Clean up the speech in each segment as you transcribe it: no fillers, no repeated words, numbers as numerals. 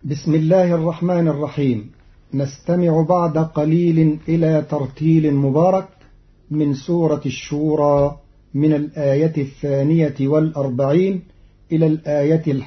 بسم الله الرحمن الرحيم. نستمع بعد قليل إلى ترتيل مبارك من سورة الشورى من الآية 42 إلى الآية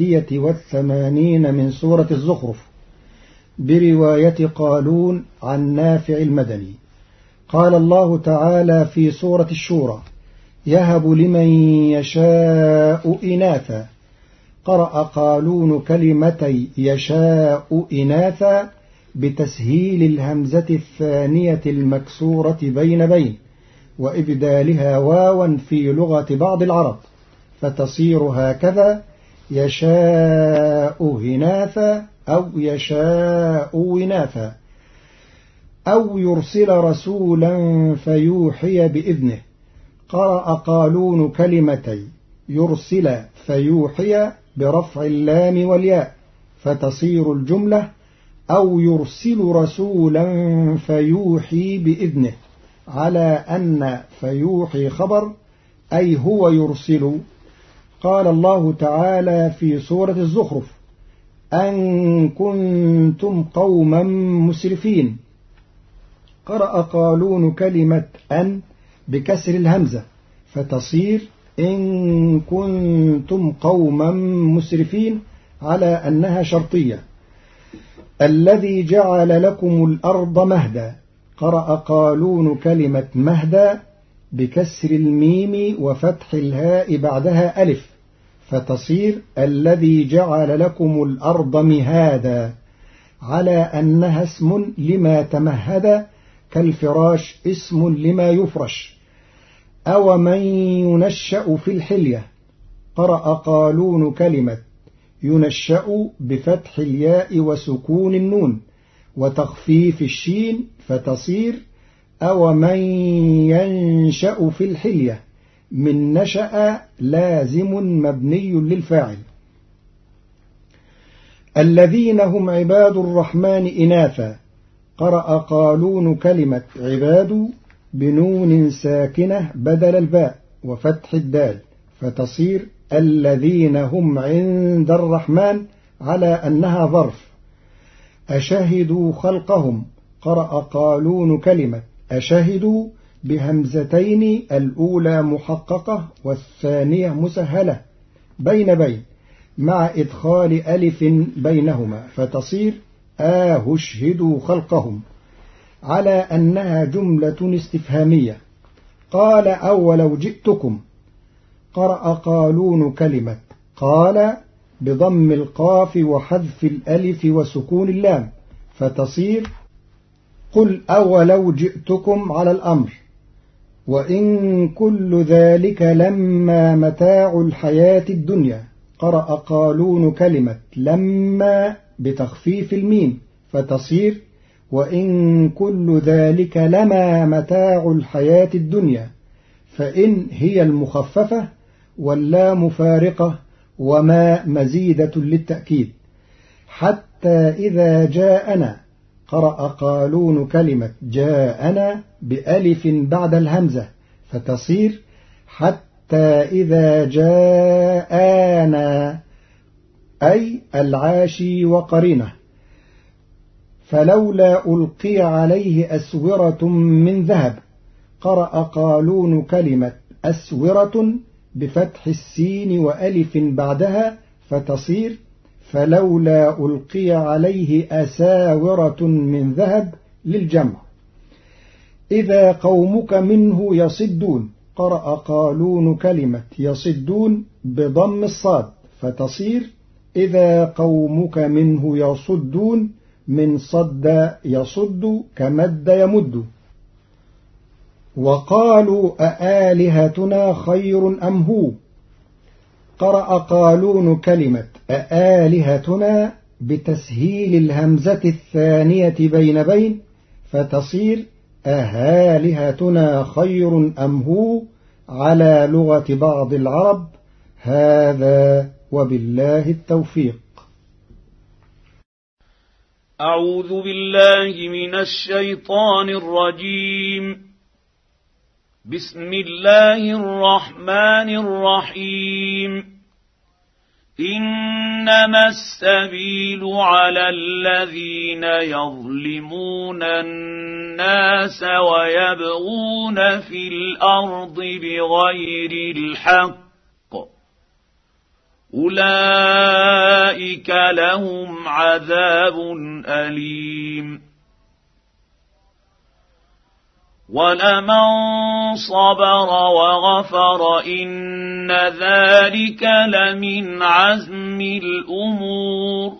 81 من سورة الزخرف برواية قالون عن نافع المدني. قال الله تعالى في سورة الشورى: يهب لمن يشاء إناثا. قرأ قالون كلمتي يشاء إناثا بتسهيل الهمزة الثانية المكسورة بين وإبدالها واوا في لغة بعض العرب، فتصير هكذا: يشاء هناثا أو يشاء وناثا، أو يرسل رسولا فيوحي بإذنه. قرأ قالون كلمتي يرسل فيوحي برفع اللام والياء، فتصير الجملة: أو يرسل رسولا فيوحي بإذنه، على أن فيوحي خبر أي هو يرسل. قال الله تعالى في سورة الزخرف: أن كنتم قوما مسرفين. قرأ قالون كلمة أن بكسر الهمزة، فتصير إن كنتم قوما مسرفين، على أنها شرطية. الذي جعل لكم الأرض مهدا. قرأ قالون كلمة مهدا بكسر الميم وفتح الهاء بعدها ألف، فتصير الذي جعل لكم الأرض مهادا، على أنها اسم لما تمهد، كالفراش اسم لما يفرش. أو من ينشأ في الحلية. قرأ قالون كلمة ينشأ بفتح الياء وسكون النون وتخفيف الشين، فتصير أو من ينشأ في الحلية، من نشأ لازم مبني للفاعل. الذين هم عباد الرحمن إناثا. قرأ قالون كلمة عباد بنون ساكنة بدل الباء وفتح الدال، فتصير الذين هم عند الرحمن، على أنها ظرف. أشهدوا خلقهم. قرأ قالون كلمة أشهدوا بهمزتين، الأولى محققة والثانية مسهلة بين مع إدخال ألف بينهما، فتصير أشهدوا خلقهم، على أنها جملة استفهامية. قال أولو جئتكم. قرأ قالون كلمة قال بضم القاف وحذف الألف وسكون اللام، فتصير قل أولو جئتكم على الأمر. وإن كل ذلك لما متاع الحياة الدنيا. قرأ قالون كلمة لما بتخفيف الميم، فتصير وإن كل ذلك لما متاع الحياة الدنيا، فإن هي المخففة واللام فارقة وما مزيدة للتأكيد. حتى إذا جاءنا. قرأ قالون كلمة جاءنا بألف بعد الهمزة، فتصير حتى إذا جاءنا، أي العاشي وقرينه. فلولا ألقي عليه أسورة من ذهب. قرأ قالون كلمة أسورة بفتح السين وألف بعدها، فتصير فلولا ألقي عليه أساورة من ذهب للجمع. إذا قومك منه يصدون. قرأ قالون كلمة يصدون بضم الصاد، فتصير إذا قومك منه يصدون، من صد يصد كمد يمد. وقالوا أآلهتنا خير أم هو. قرأ قالون كلمة أآلهتنا بتسهيل الهمزة الثانية بين، فتصير أهالهتنا خير أم هو، على لغة بعض العرب. هذا وبالله التوفيق. أعوذ بالله من الشيطان الرجيم. بسم الله الرحمن الرحيم. إنما السبيل على الذين يظلمون الناس ويبغون في الأرض بغير الحق أولئك لهم عذاب أليم ولمن صبر وغفر إن ذلك لمن عزم الأمور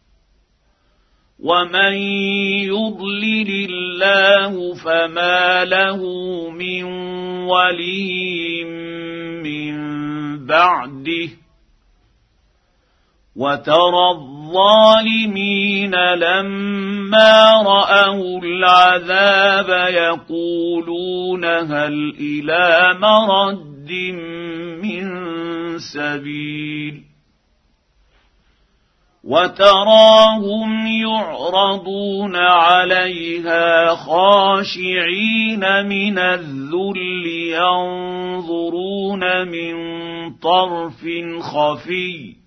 ومن يضلل الله فما له من ولي من بعده وترى الظالمين لما رأوا العذاب يقولون هل إلى مرد من سبيل وتراهم يعرضون عليها خاشعين من الذل ينظرون من طرف خفي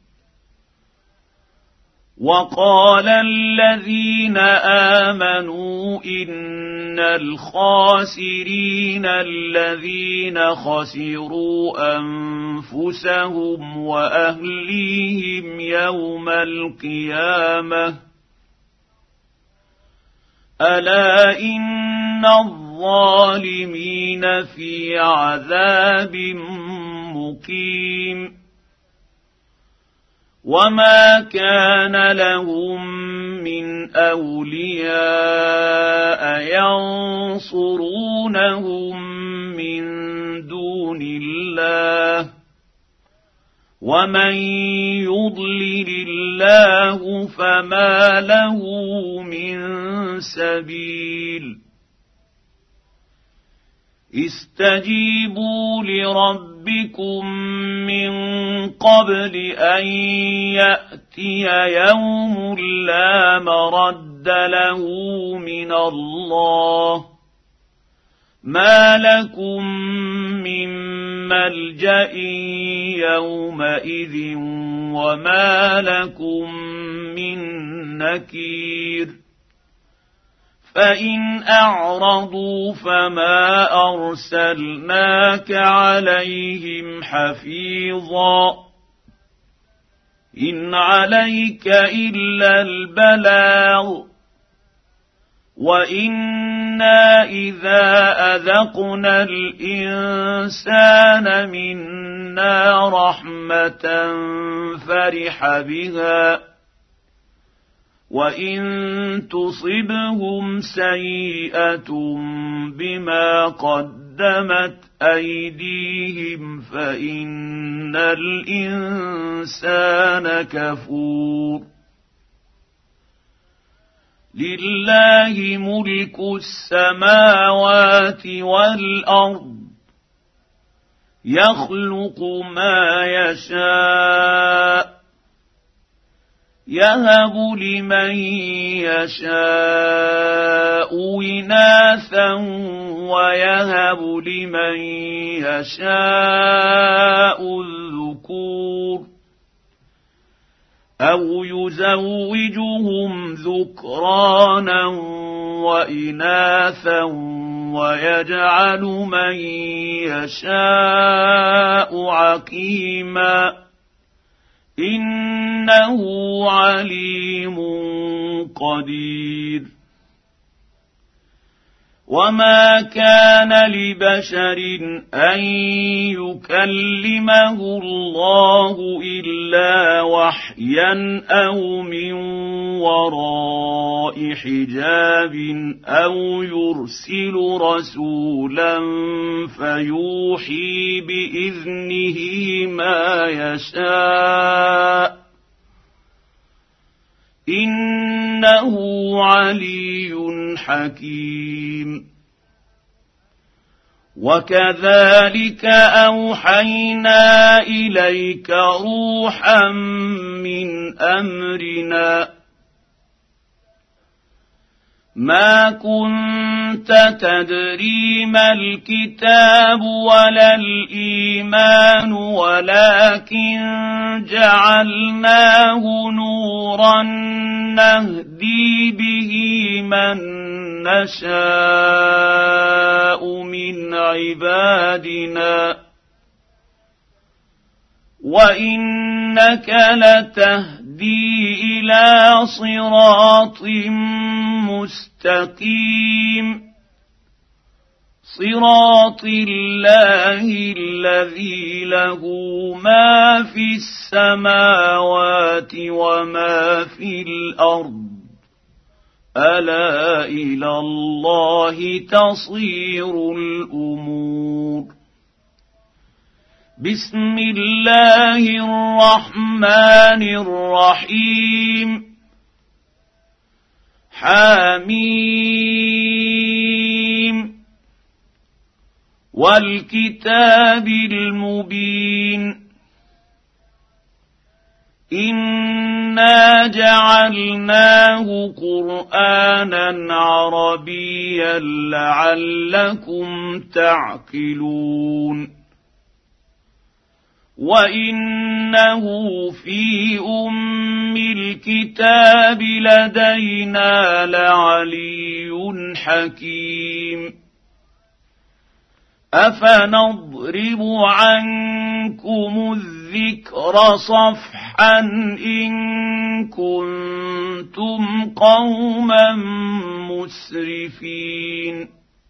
وقال الذين آمنوا إن الخاسرين الذين خسروا أنفسهم وأهليهم يوم القيامة ألا إن الظالمين في عذاب مقيم وما كان لهم من أولياء ينصرونهم من دون الله ومن يضلل الله فما له من سبيل استجيبوا لربكم من قبل أن يأتي يوم لا مرد له من الله ما لكم من ملجأ يومئذ وما لكم من نكير فإن أعرضوا فما أرسلناك عليهم حفيظا إن عليك إلا البلاغ وإنا إذا أذقنا الإنسان منا رحمة فرح بها وإن تصبهم سيئة بما قدمت أيديهم فإن الإنسان كفور لله ملك السماوات والأرض يخلق ما يشاء يهب لمن يشاء إناثا ويهب لمن يشاء الذكور أو يزوجهم ذكرانا وإناثا ويجعل من يشاء عقيما إنه عليم قدير وما كان لبشر أن يكلمه الله إلا وحيا أو من وراء حجاب أو يرسل رسولا فيوحي بإذنه ما يشاء إنه علي حكيم وكذلك أوحينا إليك روحا من أمرنا ما كنت تدري ما الكتاب ولا الإيمان ولكن جعلناه نورا نهدي به من نشاء من عبادنا وإنك لتهدي إلى صراط مستقيم صراط الله الذي له ما في السماوات وما في الأرض ألا إلى الله تصير الأمور بسم الله الرحمن الرحيم حميم والكتاب المبين إنا جعلناه قرآنا عربيا لعلكم تعقلون وإنه في أم الكتاب لدينا لعلي حكيم أفنضرب عنكم الذكر صفحا إن كنتم قوما مسرفين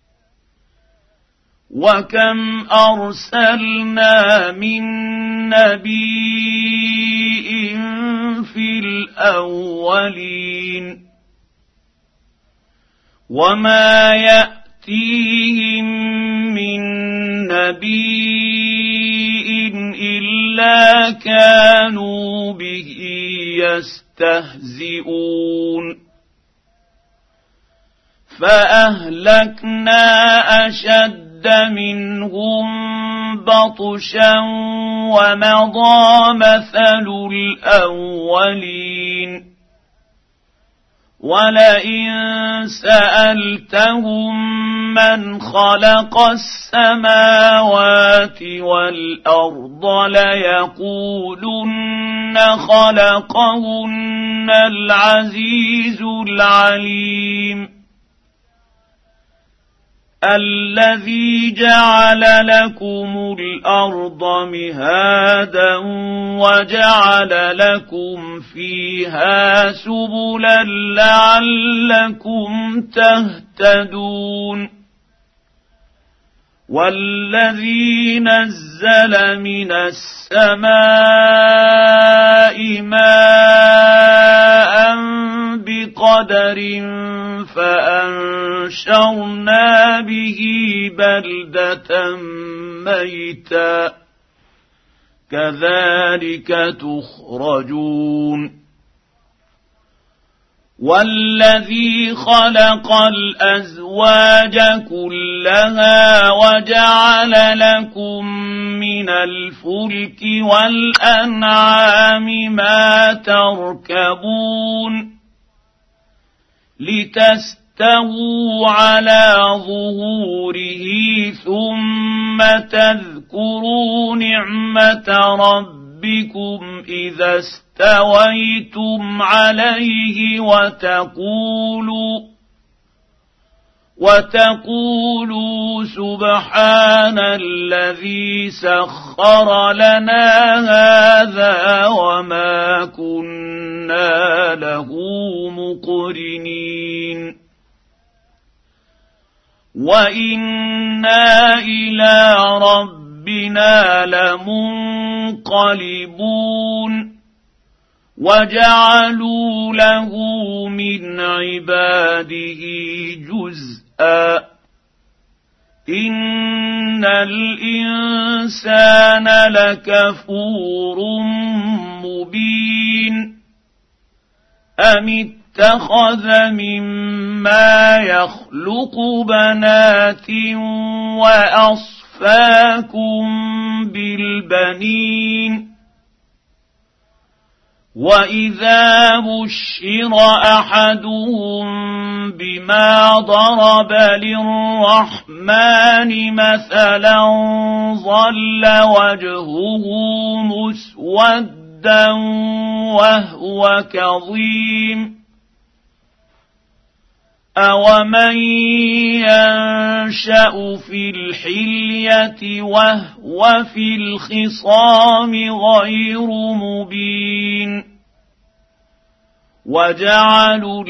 وكم أرسلنا من نبي في الأولين وما يأتيهم من نبي إلا كانوا به يستهزئون فأهلكنا أشد منهم بطشا ومضى مثل الأولين ولئن سألتهم من خلق السماوات والأرض ليقولن خلقهن العزيز العليم الذي جعل لكم الأرض مهادا وجعل لكم فيها سبلا لعلكم تهتدون والذي نزل من السماء ماء بقدر فأنشرنا به بلدة ميتا كذلك تخرجون والذي خلق الأزواج كلها وجعل لكم من الفلك والأنعام ما تركبون لتستووا على ظهوره ثم تذكروا نعمة ربكم إذا استويتم عليه وتقولوا سبحان الذي سخر لنا هذا وما كنا له مقرنين وإنا إلى ربنا لمنقلبون وجعلوا له من عباده جزءا إن الإنسان لكفور مبين أم اتخذ مما يخلق بنات وأصفاكم بالبنين وإذا بشر أحدهم بما ضرب للرحمن مثلا ظل وجهه مسودا وهو كظيم أومن ينشأ في الحلية وهو في الخصام غير مبين وجعلوا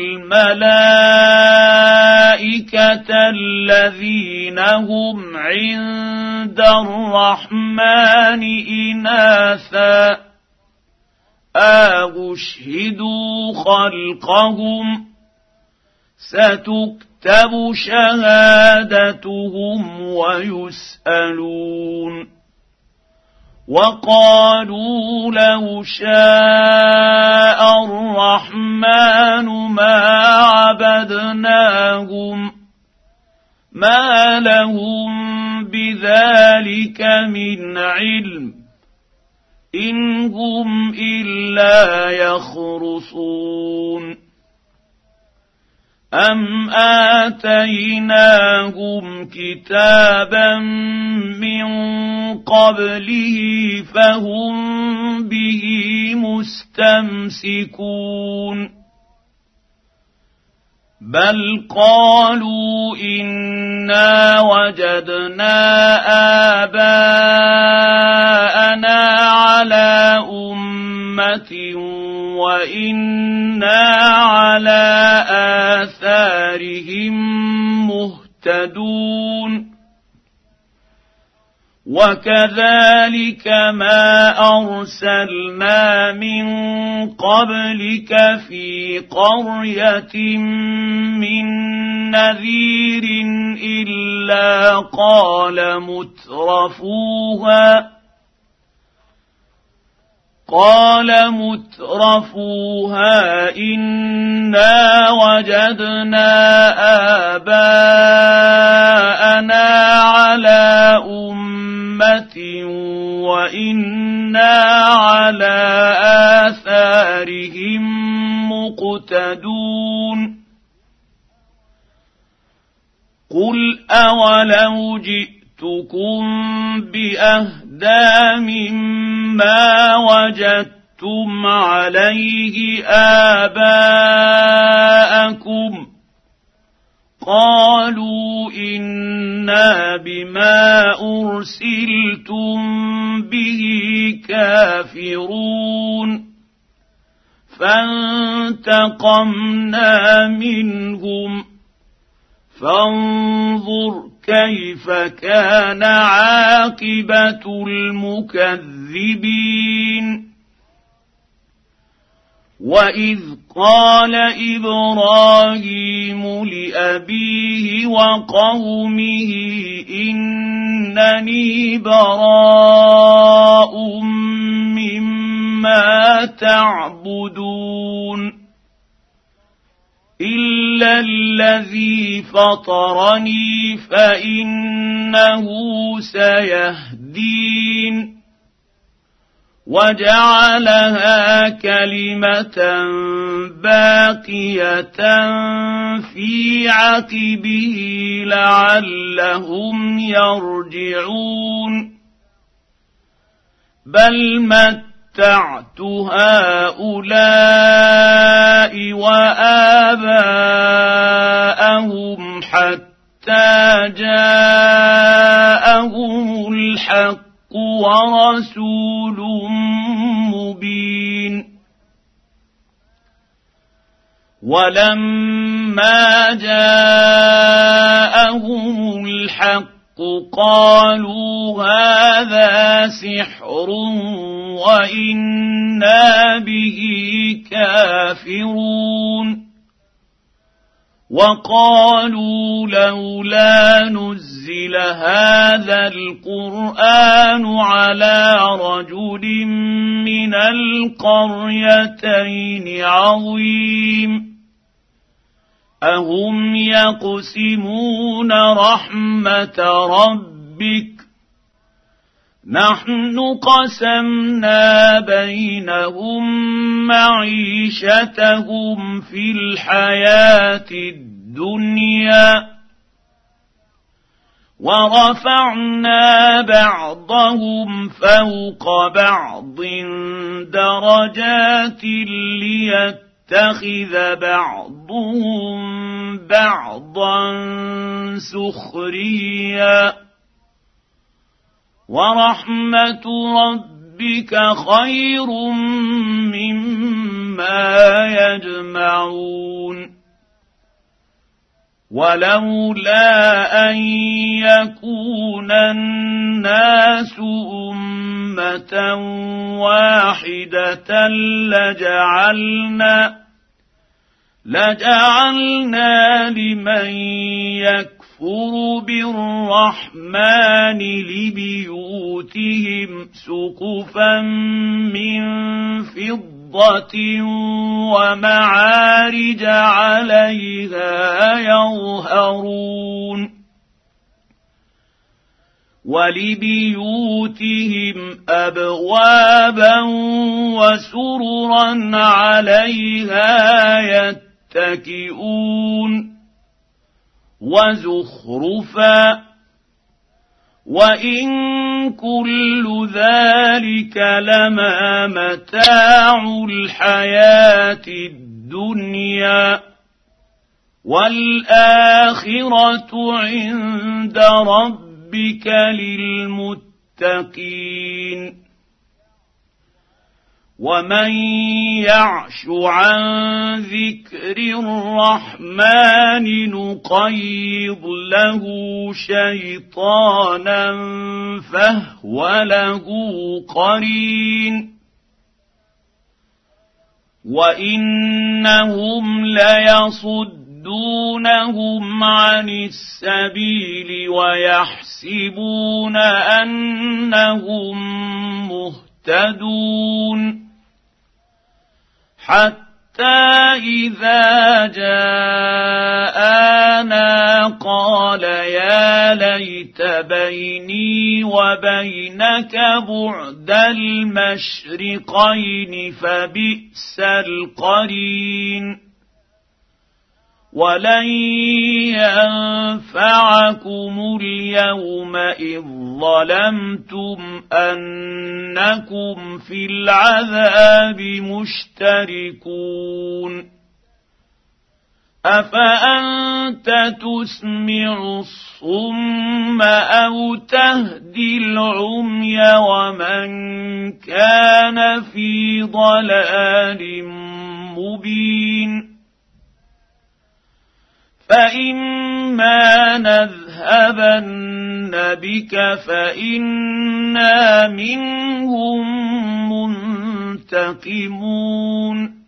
الملائكة الذين هم عند الرحمن إناثا أشهدوا خلقهم ستكتب شهادتهم ويسألون وقالوا لو شاء الرحمن ما عبدناهم ما لهم بذلك من علم إن هم إلا يخرصون أم آتيناهم كتابا من قبله فهم به مستمسكون بل قالوا إنا وجدنا آباءنا على أمة وإنا على آثارهم مهتدون وكذلك ما أرسلنا من قبلك في قرية من نذير إلا قال مترفوها إنا وجدنا آباءنا على أمة وإنا على آثارهم مقتدون قل أولو جئتكم بأهدى مما وجدتم عليه آباءكم قالوا إنا بما أرسلتم به كافرون فانتقمنا منهم فانظر كيف كان عاقبة المكذبين وإذ قال إبراهيم لأبيه وقومه إنني براء مما تعبدون إلا الذي فطرني فإنه سيهدين وجعلها كلمة باقية في عقبه لعلهم يرجعون بل متعت هؤلاء وآباءهم حتى جاءهم الحق ورسول مبين ولما جاءهم الحق قالوا هذا سحر وإنا به كافرون وقالوا لولا نزل هذا القرآن على رجل من القريتين عظيم أهم يقسمون رحمة ربك نحن قسمنا بينهم معيشتهم في الحياة الدنيا ورفعنا بعضهم فوق بعض درجات ليتخذ بعضهم بعضا سخريا ورحمة ربك خير مما يجمعون ولولا أن يكون الناس أمة واحدة لجعلنا لمن يكفر بالرحمن لبيوتهم سقفا من فضة ومعارج عليها يظهرون ولبيوتهم أبوابا وسررا عليها يتكئون وزخرفا وإن كل ذلك لما متاع الحياة الدنيا والآخرة عند ربك للمتقين ومن يعش عن ذكر الرحمن نقيض له شيطانا فهو له قرين وإنهم ليصدونهم عن السبيل ويحسبون أنهم مهتدون حتى إذا جاءنا قال يا ليت بيني وبينك بعد المشرقين فبئس القرين ولن ينفعكم اليوم إذ ظلمتم أنكم في العذاب مشتركون أفأنت تسمع الصم أو تهدي العمي ومن كان في ضلال مبين فإما نذهبن بك فإنا منهم منتقمون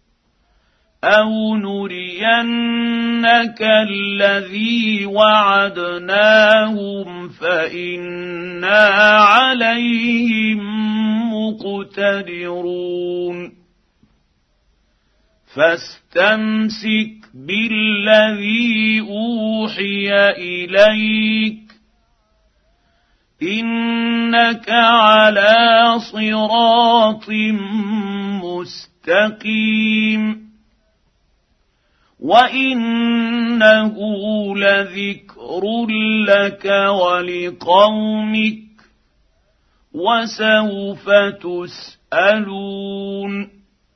أو نرينك الذي وعدناهم فإنا عليهم مقتدرون فاستمسك بالذي أوحي إليك إنك على صراط مستقيم وإنه لذكر لك ولقومك وسوف تسألون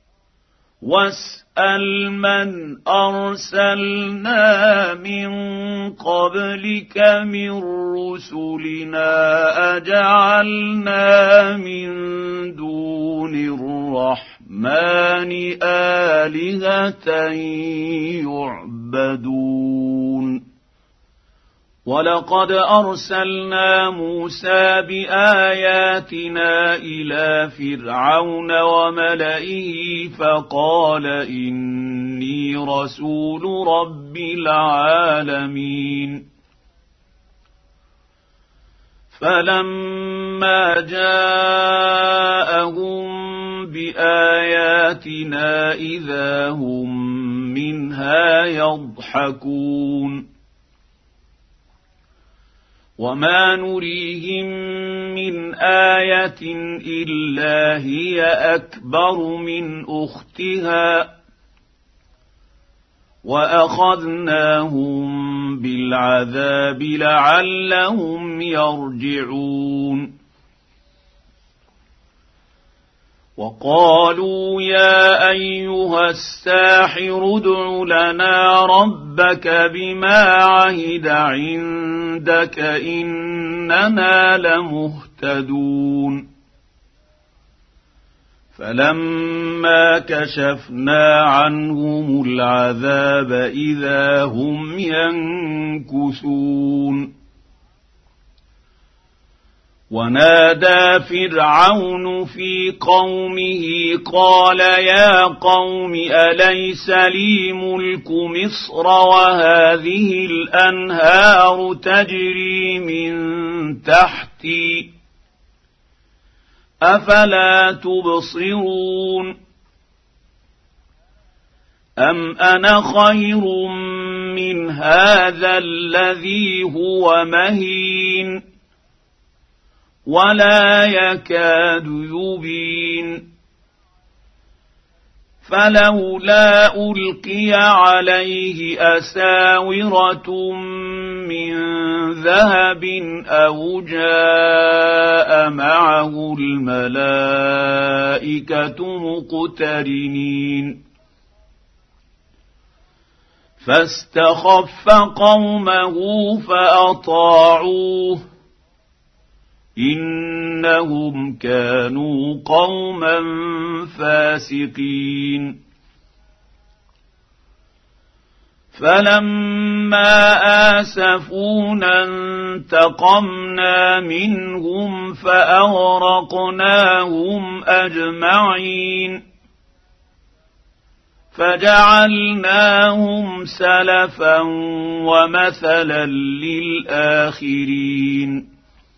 واسأل من أرسلنا من قبلك من رسلنا أجعلنا من دون الرحمن آلهة يعبدون ولقد أرسلنا موسى بآياتنا إلى فرعون وملئه فقال إني رسول رب العالمين فلما جاءهم بآياتنا إذا هم منها يضحكون وما نريهم من آية إلا هي أكبر من أختها وأخذناهم بالعذاب لعلهم يرجعون وقالوا يا أيها الساحر ادع لنا ربك بما عهد عندك إننا لمهتدون فلما كشفنا عنهم العذاب إذا هم ينكثون ونادى فرعون في قومه قال يا قوم أليس لي ملك مصر وهذه الأنهار تجري من تحتي أفلا تبصرون أم أنا خير من هذا الذي هو مهين ولا يكاد يبين فلولا ألقي عليه أساورة من ذهب أو جاء معه الملائكة مقترنين فاستخف قومه فأطاعوه إنهم كانوا قوما فاسقين فلما آسفونا انتقمنا منهم فأغرقناهم أجمعين فجعلناهم سلفا ومثلا للآخرين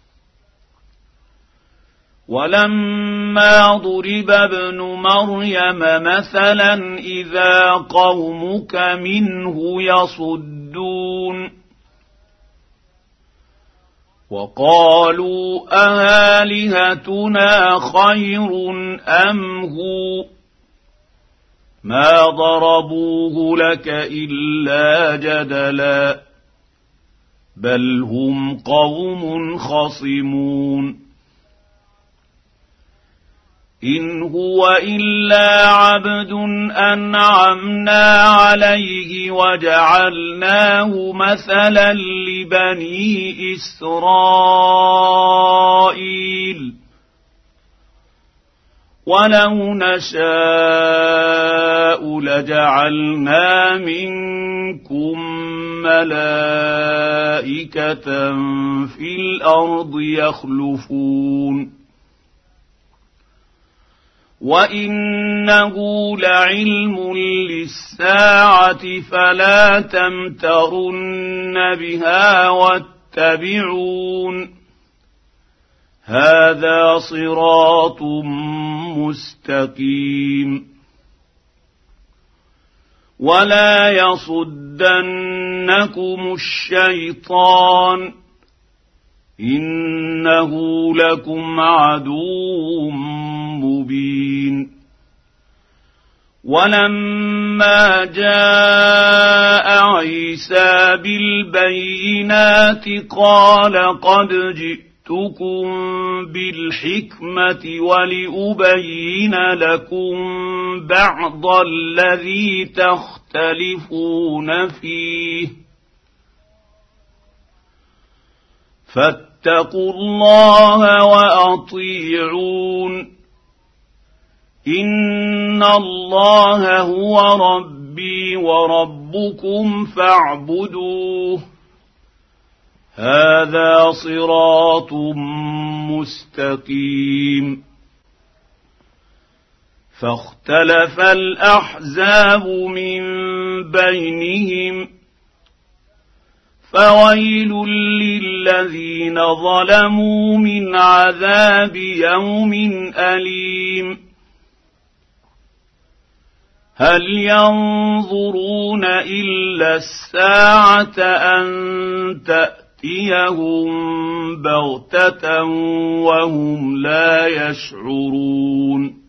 ولما ضرب ابن مريم مثلا إذا قومك منه يصدون وقالوا أآلهتنا خير أم هو ما ضربوه لك إلا جدلا بل هم قوم خصمون إن هو إلا عبد أنعمنا عليه وجعلناه مثلا لبني إسرائيل ولو نشاء لجعلنا منكم ملائكة في الأرض يخلفون وإنه لعلم للساعة فلا تمترن بها واتبعون هذا صراط مستقيم ولا يصدنكم الشيطان إنه لكم عدو مبين ولما جاء عيسى بالبينات قال قد جئتكم بالحكمة ولأبين لكم بعض الذي تختلفون فيه فاتقوا الله وأطيعون إن الله هو ربي وربكم فاعبدوه هذا صراط مستقيم فاختلف الأحزاب من بينهم فويل للذين ظلموا من عذاب يوم أليم هل ينظرون إلا الساعة أن تأتيهم ياتيهم بغته وهم لا يشعرون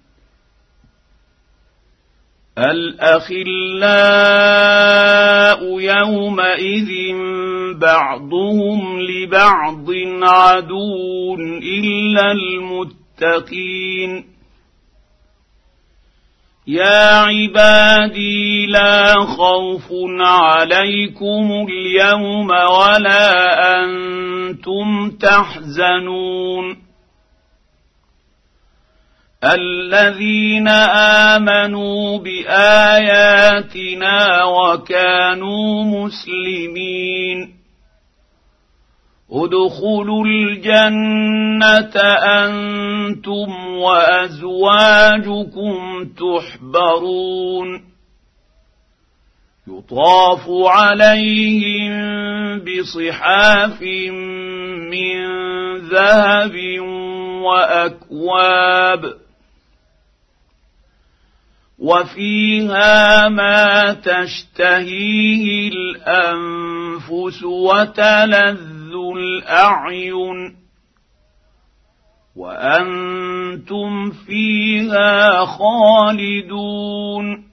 الأخلاء يومئذ بعضهم لبعض عدو إلا المتقين يا عبادي لا خوف عليكم اليوم ولا أنتم تحزنون الذين آمنوا بآياتنا وكانوا مسلمين ادخلوا الجنة أنتم وأزواجكم تحبرون يطاف عليهم بصحاف من ذهب وأكواب وفيها ما تشتهيه الأنفس وتلذ الأعين وأنتم فيها خالدون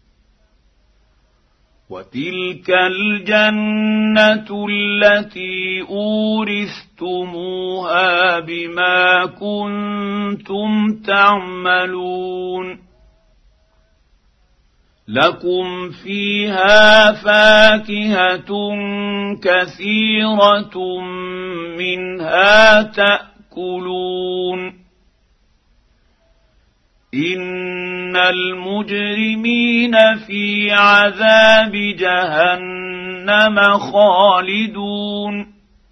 وتلك الجنة التي أورثتموها بما كنتم تعملون لكم فيها فاكهة كثيرة منها تأكلون إن المجرمين في عذاب جهنم خالدون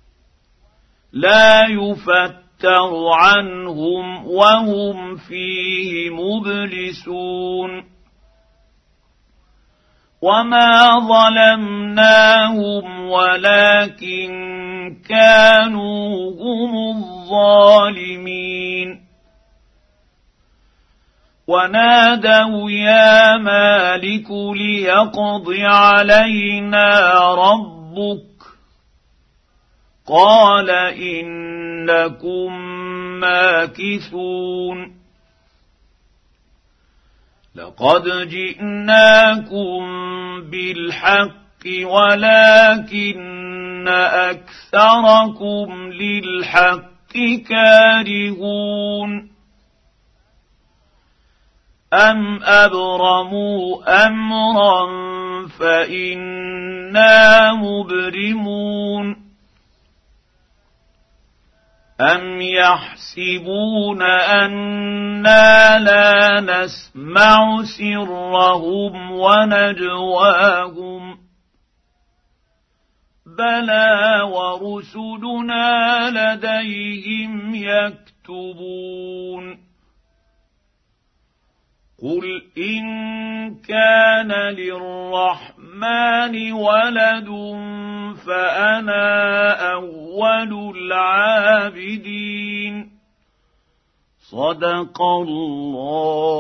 لا يفتر عنهم وهم فيه مبلسون وما ظلمناهم ولكن كانوا هم الظالمين ونادوا يا مالك ليقض علينا ربك قال إنكم ماكثون لقد جئناكم بالحق ولكن أكثركم للحق كارهون أم أبرموا أمرا فإنا مبرمون أم يحسبون أنا لا نسمع سرهم ونجواهم بلى ورسلنا لديهم يكتبون قل إن كان للرحمن ولد فأنا أول العابدين صدق الله